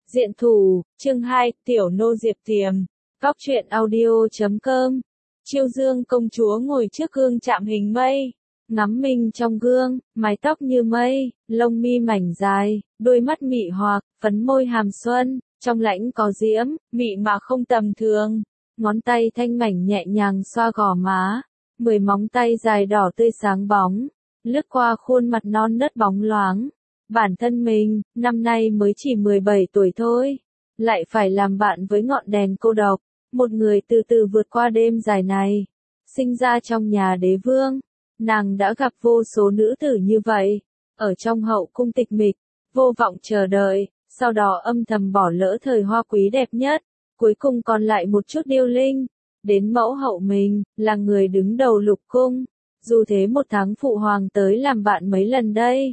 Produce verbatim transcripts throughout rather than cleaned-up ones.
Diện thủ, chương hai, Tiểu nô Diệp Tiềm. Góc truyện audio chấm com. Chiêu Dương công chúa ngồi trước gương chạm hình mây, ngắm mình trong gương, mái tóc như mây, lông mi mảnh dài, đôi mắt mị hoặc, phấn môi hàm xuân, trong lãnh có diễm, mị mà không tầm thường. Ngón tay thanh mảnh nhẹ nhàng xoa gò má, mười móng tay dài đỏ tươi sáng bóng, lướt qua khuôn mặt non nớt bóng loáng. Bản thân mình, năm nay mới chỉ mười bảy tuổi thôi, lại phải làm bạn với ngọn đèn cô độc, một người từ từ vượt qua đêm dài này. Sinh ra trong nhà đế vương, nàng đã gặp vô số nữ tử như vậy, ở trong hậu cung tịch mịch, vô vọng chờ đợi, sau đó âm thầm bỏ lỡ thời hoa quý đẹp nhất, cuối cùng còn lại một chút điêu linh. Đến mẫu hậu mình, là người đứng đầu lục cung, dù thế một tháng phụ hoàng tới làm bạn mấy lần đây.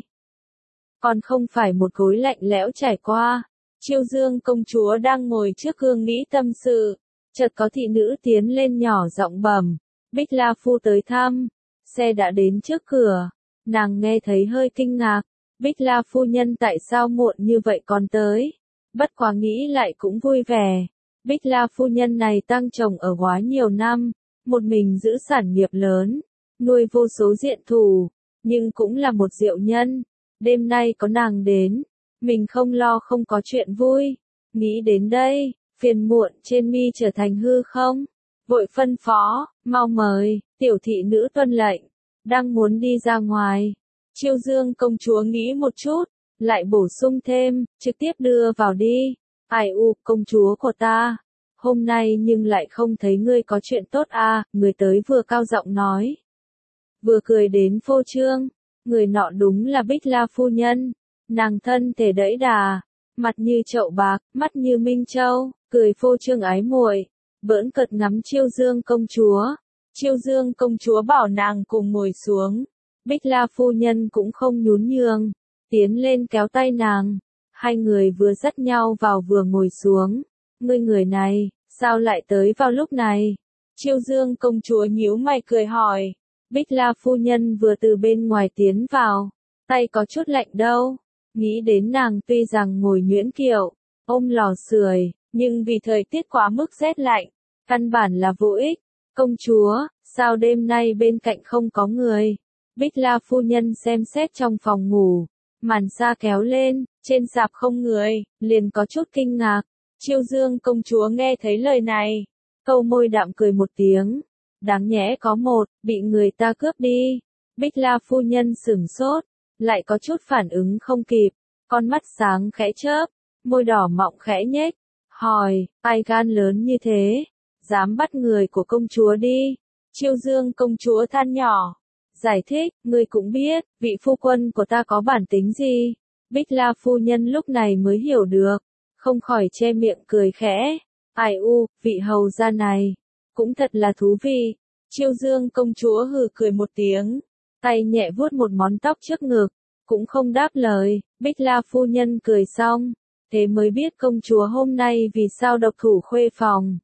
Còn không phải một gối lạnh lẽo trải qua. Chiêu Dương công chúa đang ngồi trước gương nghĩ tâm sự, chợt có thị nữ tiến lên nhỏ giọng bẩm, Bích La Phu tới thăm. Xe đã đến trước cửa, nàng nghe thấy hơi kinh ngạc, Bích La Phu nhân tại sao muộn như vậy còn tới, bất quá nghĩ lại cũng vui vẻ. Bích La Phu nhân này tăng chồng ở quá nhiều năm, một mình giữ sản nghiệp lớn, nuôi vô số diện thủ, nhưng cũng là một diệu nhân. Đêm nay có nàng đến, mình không lo không có chuyện vui. Nghĩ đến đây, phiền muộn trên mi trở thành hư không. Vội phân phó, mau mời, tiểu thị nữ tuân lệnh, đang muốn đi ra ngoài. Chiêu Dương công chúa nghĩ một chút, lại bổ sung thêm, trực tiếp đưa vào đi. Ai u, công chúa của ta, hôm nay nhưng lại không thấy ngươi có chuyện tốt à, người tới vừa cao giọng nói, vừa cười đến phô trương. Người nọ đúng là Bích La Phu nhân, nàng thân thể đẫy đà, mặt như chậu bạc, mắt như minh châu, cười phô trương ái muội, bỡn cợt ngắm Chiêu Dương công chúa. Chiêu Dương công chúa bảo nàng cùng ngồi xuống, Bích La Phu nhân cũng không nhún nhường, tiến lên kéo tay nàng, hai người vừa dắt nhau vào vừa ngồi xuống. Ngươi người này, sao lại tới vào lúc này? Chiêu Dương công chúa nhíu mày cười hỏi. Bích La Phu nhân vừa từ bên ngoài tiến vào, tay có chút lạnh đâu, nghĩ đến nàng tuy rằng ngồi nhuyễn kiệu, ôm lò sưởi, nhưng vì thời tiết quá mức rét lạnh, căn bản là vô ích. Công chúa, sao đêm nay bên cạnh không có người? Bích La Phu nhân xem xét trong phòng ngủ, màn sa kéo lên, trên sạp không người, liền có chút kinh ngạc. Chiêu Dương công chúa nghe thấy lời này, câu môi đạm cười một tiếng. Đáng nhẽ có một, bị người ta cướp đi. Bích La Phu nhân sửng sốt, lại có chút phản ứng không kịp, con mắt sáng khẽ chớp, môi đỏ mọng khẽ nhếch, hỏi, ai gan lớn như thế, dám bắt người của công chúa đi. Chiêu Dương công chúa than nhỏ, giải thích, ngươi cũng biết, vị phu quân của ta có bản tính gì. Bích La Phu nhân lúc này mới hiểu được, không khỏi che miệng cười khẽ, ai u, vị hầu gia này cũng thật là thú vị. Chiêu Dương công chúa hừ cười một tiếng, tay nhẹ vuốt một món tóc trước ngực, cũng không đáp lời. Bích La Phu nhân cười xong, thế mới biết công chúa hôm nay vì sao độc thủ khuê phòng.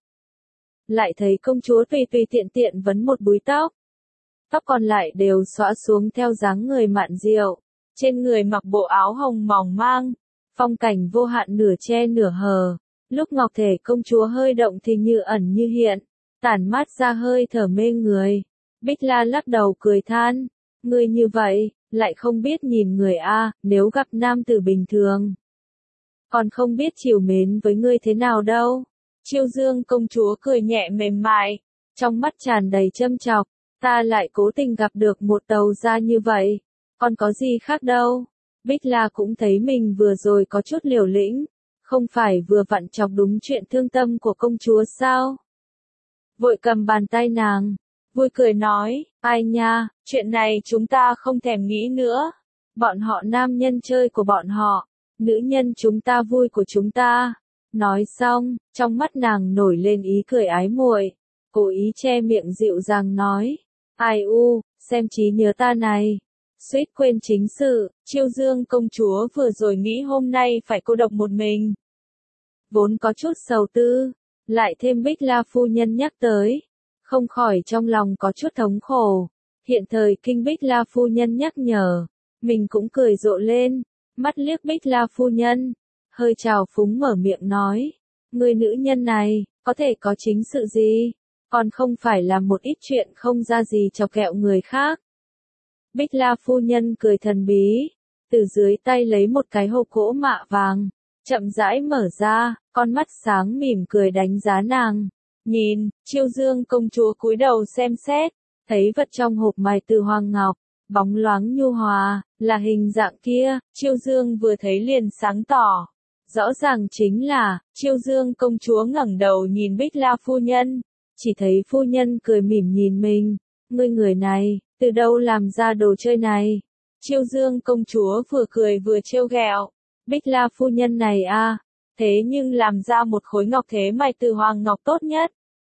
Lại thấy công chúa tùy tùy tiện tiện vấn một búi tóc, tóc còn lại đều xõa xuống theo dáng người mạn diệu, trên người mặc bộ áo hồng mỏng mang, phong cảnh vô hạn nửa che nửa hờ. Lúc ngọc thể công chúa hơi động thì như ẩn như hiện, tản mát ra hơi thở mê người. Bích La lắc đầu cười than, ngươi như vậy, lại không biết nhìn người a, nếu gặp nam tử bình thường, còn không biết chiều mến với ngươi thế nào đâu. Chiêu Dương công chúa cười nhẹ mềm mại, trong mắt tràn đầy châm chọc, ta lại cố tình gặp được một tàu gia như vậy, còn có gì khác đâu. Bích La cũng thấy mình vừa rồi có chút liều lĩnh, không phải vừa vặn chọc đúng chuyện thương tâm của công chúa sao? Vội cầm bàn tay nàng, vui cười nói, ai nha, chuyện này chúng ta không thèm nghĩ nữa. Bọn họ nam nhân chơi của bọn họ, nữ nhân chúng ta vui của chúng ta. Nói xong, trong mắt nàng nổi lên ý cười ái muội, cố ý che miệng dịu dàng nói, ai u, xem trí nhớ ta này. Suýt quên chính sự, Chiêu Dương công chúa vừa rồi nghĩ hôm nay phải cô độc một mình, vốn có chút sầu tư, lại thêm Bích La Phu nhân nhắc tới, không khỏi trong lòng có chút thống khổ. Hiện thời kinh Bích La Phu nhân nhắc nhở, mình cũng cười rộ lên, mắt liếc Bích La Phu nhân, hơi trào phúng mở miệng nói. Người nữ nhân này, có thể có chính sự gì? Còn không phải là một ít chuyện không ra gì chọc kẹo người khác. Bích La phu nhân cười thần bí, từ dưới tay lấy một cái hộp gỗ mạ vàng, chậm rãi mở ra, con mắt sáng mỉm cười đánh giá nàng. Nhìn, Chiêu Dương công chúa cúi đầu xem xét, thấy vật trong hộp mài từ hoàng ngọc, bóng loáng nhu hòa, là hình dạng kia, Chiêu Dương vừa thấy liền sáng tỏ. Rõ ràng chính là, Chiêu Dương công chúa ngẩng đầu nhìn Bích La phu nhân, chỉ thấy phu nhân cười mỉm nhìn mình, ngươi người này, từ đâu làm ra đồ chơi này? Chiêu Dương công chúa vừa cười vừa trêu ghẹo, Bích La phu nhân này a, thế nhưng làm ra một khối ngọc thế mài từ hoàng ngọc tốt nhất.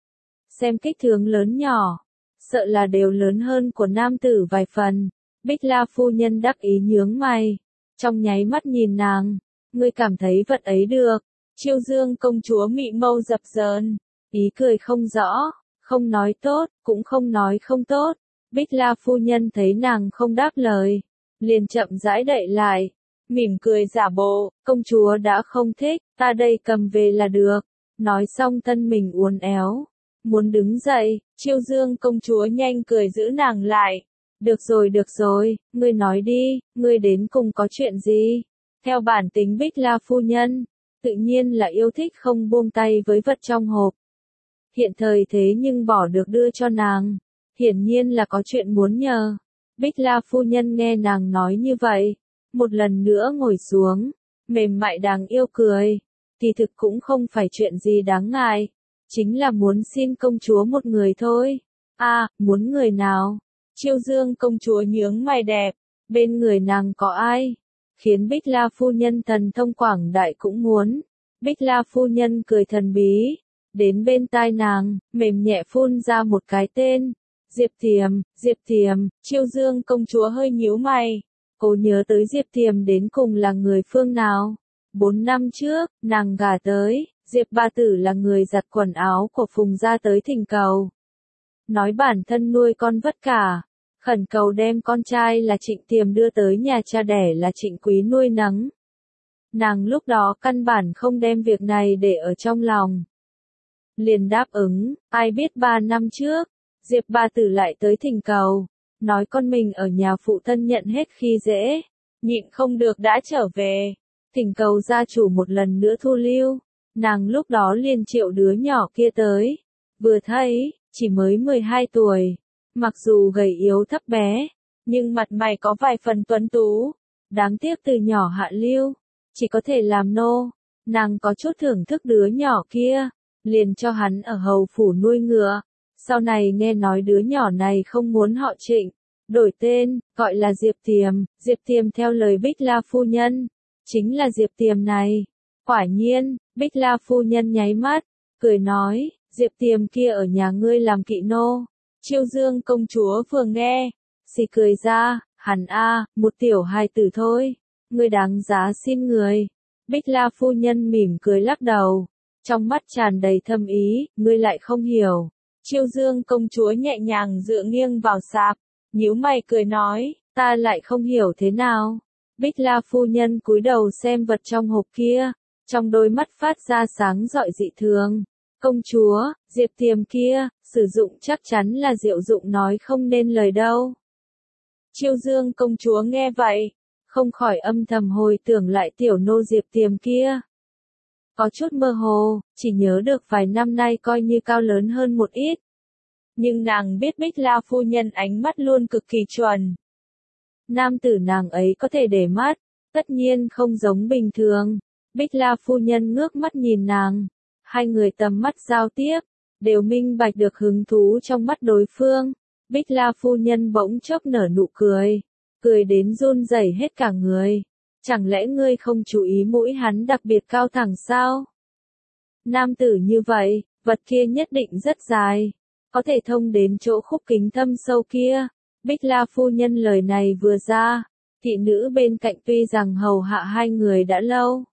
Xem kích thước lớn nhỏ, sợ là đều lớn hơn của nam tử vài phần. Bích La phu nhân đắc ý nhướng mày, trong nháy mắt nhìn nàng, ngươi cảm thấy vật ấy được? Chiêu Dương công chúa mị mâu dập dờn, ý cười không rõ, không nói tốt, cũng không nói không tốt. Bích La phu nhân thấy nàng không đáp lời, liền chậm rãi đậy lại, mỉm cười giả bộ, công chúa đã không thích, ta đây cầm về là được. Nói xong thân mình uốn éo, muốn đứng dậy, Chiêu Dương công chúa nhanh cười giữ nàng lại. Được rồi được rồi, ngươi nói đi, ngươi đến cùng có chuyện gì? Theo bản tính Bích La phu nhân, tự nhiên là yêu thích không buông tay với vật trong hộp. Hiện thời thế nhưng bỏ được đưa cho nàng, hiển nhiên là có chuyện muốn nhờ. Bích La phu nhân nghe nàng nói như vậy, một lần nữa ngồi xuống, mềm mại đáng yêu cười, thì thực cũng không phải chuyện gì đáng ngại, chính là muốn xin công chúa một người thôi. A, à, muốn người nào? Chiêu Dương công chúa nhướng mày đẹp, bên người nàng có ai? Khiến Bích La phu nhân thần thông quảng đại cũng muốn. Bích La phu nhân cười thần bí, đến bên tai nàng, mềm nhẹ phun ra một cái tên. Diệp Thiềm, Diệp Thiềm, Chiêu Dương công chúa hơi nhíu mày. Cô nhớ tới Diệp Thiềm đến cùng là người phương nào? Bốn năm trước, nàng gả tới, Diệp Ba Tử là người giặt quần áo của Phùng gia tới thỉnh cầu. Nói bản thân nuôi con vất cả, khẩn cầu đem con trai là Trịnh Thiềm đưa tới nhà cha đẻ là Trịnh Quý nuôi nấng. Nàng lúc đó căn bản không đem việc này để ở trong lòng. Liền đáp ứng, ai biết ba năm trước, Diệp Ba Tử lại tới thỉnh cầu, nói con mình ở nhà phụ thân nhận hết khi dễ, nhịn không được đã trở về, thỉnh cầu gia chủ một lần nữa thu lưu. Nàng lúc đó liền triệu đứa nhỏ kia tới, vừa thấy, chỉ mới mười hai tuổi, mặc dù gầy yếu thấp bé, nhưng mặt mày có vài phần tuấn tú, đáng tiếc từ nhỏ hạ lưu, chỉ có thể làm nô. Nàng có chút thưởng thức đứa nhỏ kia, liền cho hắn ở hầu phủ nuôi ngựa. Sau này nghe nói đứa nhỏ này không muốn họ Trịnh, đổi tên, gọi là Diệp Thiềm. Diệp Thiềm theo lời Bích La phu nhân, chính là Diệp Thiềm này. Quả nhiên, Bích La phu nhân nháy mắt, cười nói, Diệp Thiềm kia ở nhà ngươi làm kỵ nô. Chiêu Dương công chúa vừa nghe, xì cười ra, hẳn a, một tiểu hài tử thôi, ngươi đáng giá xin người. Bích La phu nhân mỉm cười lắc đầu, trong mắt tràn đầy thâm ý, ngươi lại không hiểu. Chiêu Dương công chúa nhẹ nhàng dựa nghiêng vào sạp, nhíu mày cười nói, ta lại không hiểu thế nào. Bích La phu nhân cúi đầu xem vật trong hộp kia, trong đôi mắt phát ra sáng rọi dị thường. Công chúa, Diệp Thiềm kia, sử dụng chắc chắn là Diệu Dụng nói không nên lời đâu. Chiêu Dương công chúa nghe vậy, không khỏi âm thầm hồi tưởng lại tiểu nô Diệp Thiềm kia. Có chút mơ hồ, chỉ nhớ được vài năm nay coi như cao lớn hơn một ít. Nhưng nàng biết Bích La phu nhân ánh mắt luôn cực kỳ chuẩn. Nam tử nàng ấy có thể để mắt, tất nhiên không giống bình thường. Bích La phu nhân ngước mắt nhìn nàng, hai người tầm mắt giao tiếp, đều minh bạch được hứng thú trong mắt đối phương. Bích La phu nhân bỗng chốc nở nụ cười, cười đến run rẩy hết cả người. Chẳng lẽ ngươi không chú ý mũi hắn đặc biệt cao thẳng sao? Nam tử như vậy, vật kia nhất định rất dài, có thể thông đến chỗ khúc kính thâm sâu kia. Bích La phu nhân lời này vừa ra, thị nữ bên cạnh tuy rằng hầu hạ hai người đã lâu,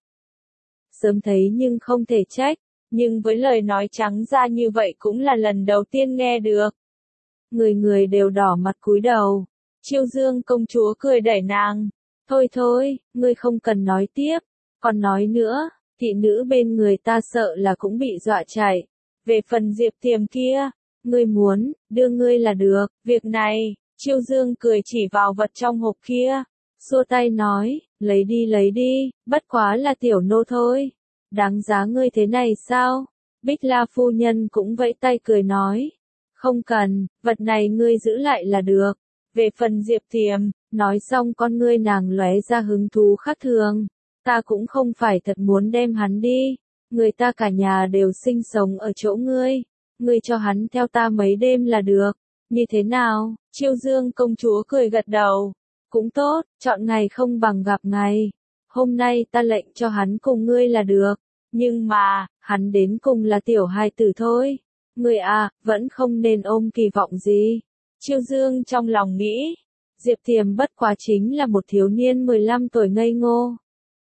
sớm thấy nhưng không thể trách, nhưng với lời nói trắng ra như vậy cũng là lần đầu tiên nghe được. Người người đều đỏ mặt cúi đầu. Chiêu Dương công chúa cười đẩy nàng, thôi thôi, ngươi không cần nói tiếp, Còn nói nữa, thị nữ bên người ta sợ là cũng bị dọa chạy. Về phần Diệp Tiềm kia, ngươi muốn, đưa ngươi là được, việc này, Chiêu Dương cười chỉ vào vật trong hộp kia, xua tay nói, lấy đi lấy đi, bất quá là tiểu nô thôi, đáng giá ngươi thế này sao? Bích La phu nhân cũng vẫy tay cười nói, không cần, vật này ngươi giữ lại là được. Về phần Diệp Tiềm, nói xong con ngươi nàng lóe ra hứng thú khác thường, ta cũng không phải thật muốn đem hắn đi, người ta cả nhà đều sinh sống ở chỗ ngươi, ngươi cho hắn theo ta mấy đêm là được, như thế nào? Chiêu Dương công chúa cười gật đầu, cũng tốt, chọn ngày không bằng gặp ngày, hôm nay ta lệnh cho hắn cùng ngươi là được, nhưng mà, hắn đến cùng là tiểu hài tử thôi, ngươi à, vẫn không nên ôm kỳ vọng gì. Chiêu Dương trong lòng nghĩ, Diệp Tiềm bất quá chính là một thiếu niên mười lăm tuổi ngây ngô.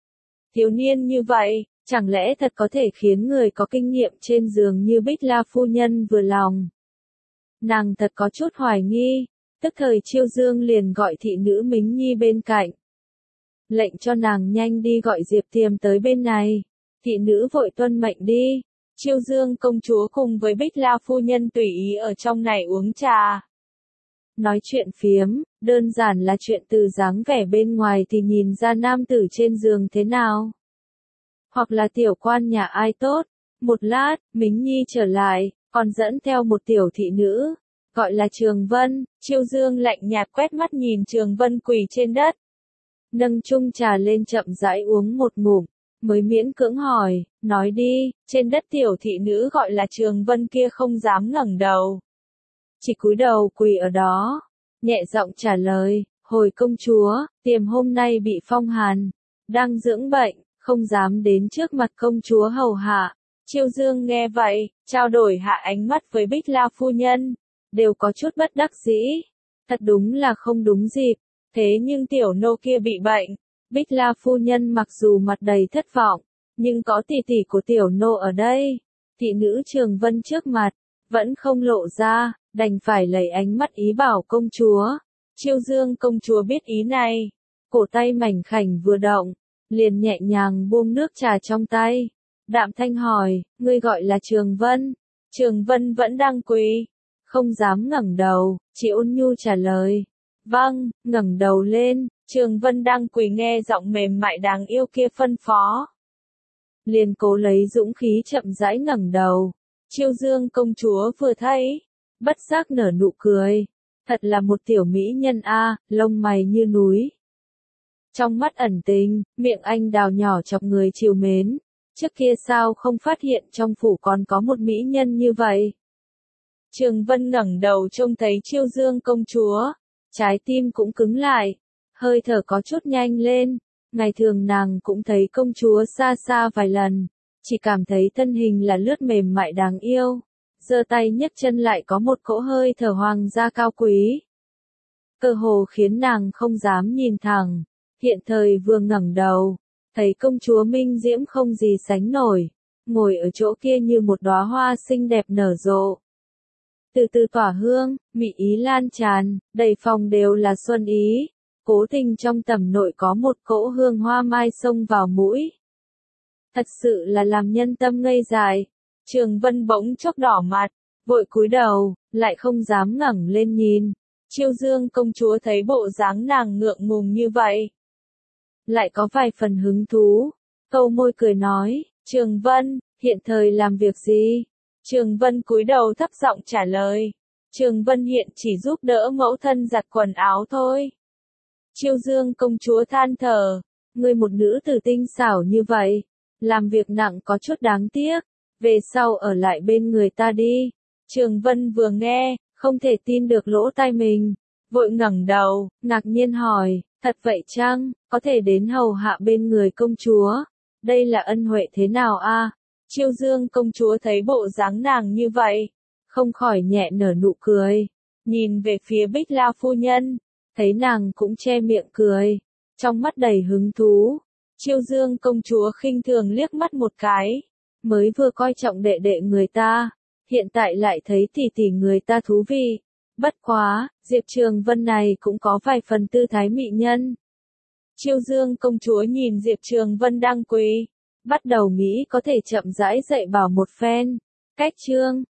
Thiếu niên như vậy, chẳng lẽ thật có thể khiến người có kinh nghiệm trên giường như Bích La phu nhân vừa lòng. Nàng thật có chút hoài nghi, tức thời Chiêu Dương liền gọi thị nữ Mính Nhi bên cạnh. Lệnh cho nàng nhanh đi gọi Diệp Tiềm tới bên này, thị nữ vội tuân mệnh đi. Chiêu Dương công chúa cùng với Bích La phu nhân tùy ý ở trong này uống trà. Nói chuyện phiếm, đơn giản là chuyện từ dáng vẻ bên ngoài thì nhìn ra nam tử trên giường thế nào. Hoặc là tiểu quan nhà ai tốt. Một lát, Mính Nhi trở lại, còn dẫn theo một tiểu thị nữ, gọi là Trường Vân. Chiêu Dương lạnh nhạt quét mắt nhìn Trường Vân quỳ trên đất. Nâng chung trà lên chậm rãi uống một ngụm, mới miễn cưỡng hỏi, nói đi, trên đất tiểu thị nữ gọi là Trường Vân kia không dám ngẩng đầu. Chỉ cúi đầu quỳ ở đó, nhẹ giọng trả lời, hồi công chúa, Tiềm hôm nay bị phong hàn, đang dưỡng bệnh, không dám đến trước mặt công chúa hầu hạ. Chiêu Dương nghe vậy, trao đổi hạ ánh mắt với Bích La phu nhân, đều có chút bất đắc dĩ, thật đúng là không đúng dịp, thế nhưng tiểu nô kia bị bệnh. Bích La phu nhân mặc dù mặt đầy thất vọng, nhưng có tỷ tỷ của tiểu nô ở đây, thị nữ Trường Vân trước mặt, vẫn không lộ ra, đành phải lấy ánh mắt ý bảo công chúa. Chiêu Dương công chúa biết ý này, cổ tay mảnh khảnh vừa động, liền nhẹ nhàng buông nước trà trong tay, đạm thanh hỏi, ngươi gọi là Trường Vân? Trường Vân vẫn đang quỳ, không dám ngẩng đầu, chỉ ôn nhu trả lời, vâng. Ngẩng đầu lên, Trường Vân đang quỳ nghe giọng mềm mại đáng yêu kia phân phó, liền cố lấy dũng khí chậm rãi ngẩng đầu. Chiêu Dương công chúa vừa thấy, bất giác nở nụ cười, thật là một tiểu mỹ nhân a, lông mày như núi, trong mắt ẩn tình, miệng anh đào nhỏ chọc người trìu mến, trước kia sao không phát hiện trong phủ còn có một mỹ nhân như vậy. Trường Vân ngẩng đầu trông thấy Chiêu Dương công chúa, trái tim cũng cứng lại, hơi thở có chút nhanh lên, ngày thường nàng cũng thấy công chúa xa xa vài lần, chỉ cảm thấy thân hình là lướt mềm mại đáng yêu, giơ tay nhấc chân lại có một cỗ hơi thở hoàng gia cao quý, cơ hồ khiến nàng không dám nhìn thẳng. Hiện thời vừa ngẩng đầu, thấy công chúa minh diễm không gì sánh nổi, ngồi ở chỗ kia như một đóa hoa xinh đẹp nở rộ, từ từ tỏa hương, mị ý lan tràn, đầy phòng đều là xuân ý, cố tình trong tầm nội có một cỗ hương hoa mai xông vào mũi. Thật sự là làm nhân tâm ngây dại. Trường Vân bỗng chốc đỏ mặt, vội cúi đầu, lại không dám ngẩng lên nhìn. Chiêu Dương công chúa thấy bộ dáng nàng ngượng ngùng như vậy, lại có vài phần hứng thú, câu môi cười nói, Trường Vân, hiện thời làm việc gì? Trường Vân cúi đầu thấp giọng trả lời, Trường Vân hiện chỉ giúp đỡ mẫu thân giặt quần áo thôi. Chiêu Dương công chúa than thở, ngươi một nữ tử tinh xảo như vậy, làm việc nặng có chút đáng tiếc, về sau ở lại bên người ta đi. Trường Vân vừa nghe, không thể tin được lỗ tai mình, vội ngẩng đầu, ngạc nhiên hỏi, thật vậy chăng, có thể đến hầu hạ bên người công chúa, đây là ân huệ thế nào a? Chiêu Dương công chúa thấy bộ dáng nàng như vậy, không khỏi nhẹ nở nụ cười, nhìn về phía Bích La phu nhân, thấy nàng cũng che miệng cười, trong mắt đầy hứng thú. Chiêu Dương công chúa khinh thường liếc mắt một cái, mới vừa coi trọng đệ đệ người ta, hiện tại lại thấy tỷ tỷ người ta thú vị. Bất quá, Diệp Trường Vân này cũng có vài phần tư thái mỹ nhân. Chiêu Dương công chúa nhìn Diệp Trường Vân đang quỳ, bắt đầu nghĩ có thể chậm rãi dạy bảo một phen. Cách chương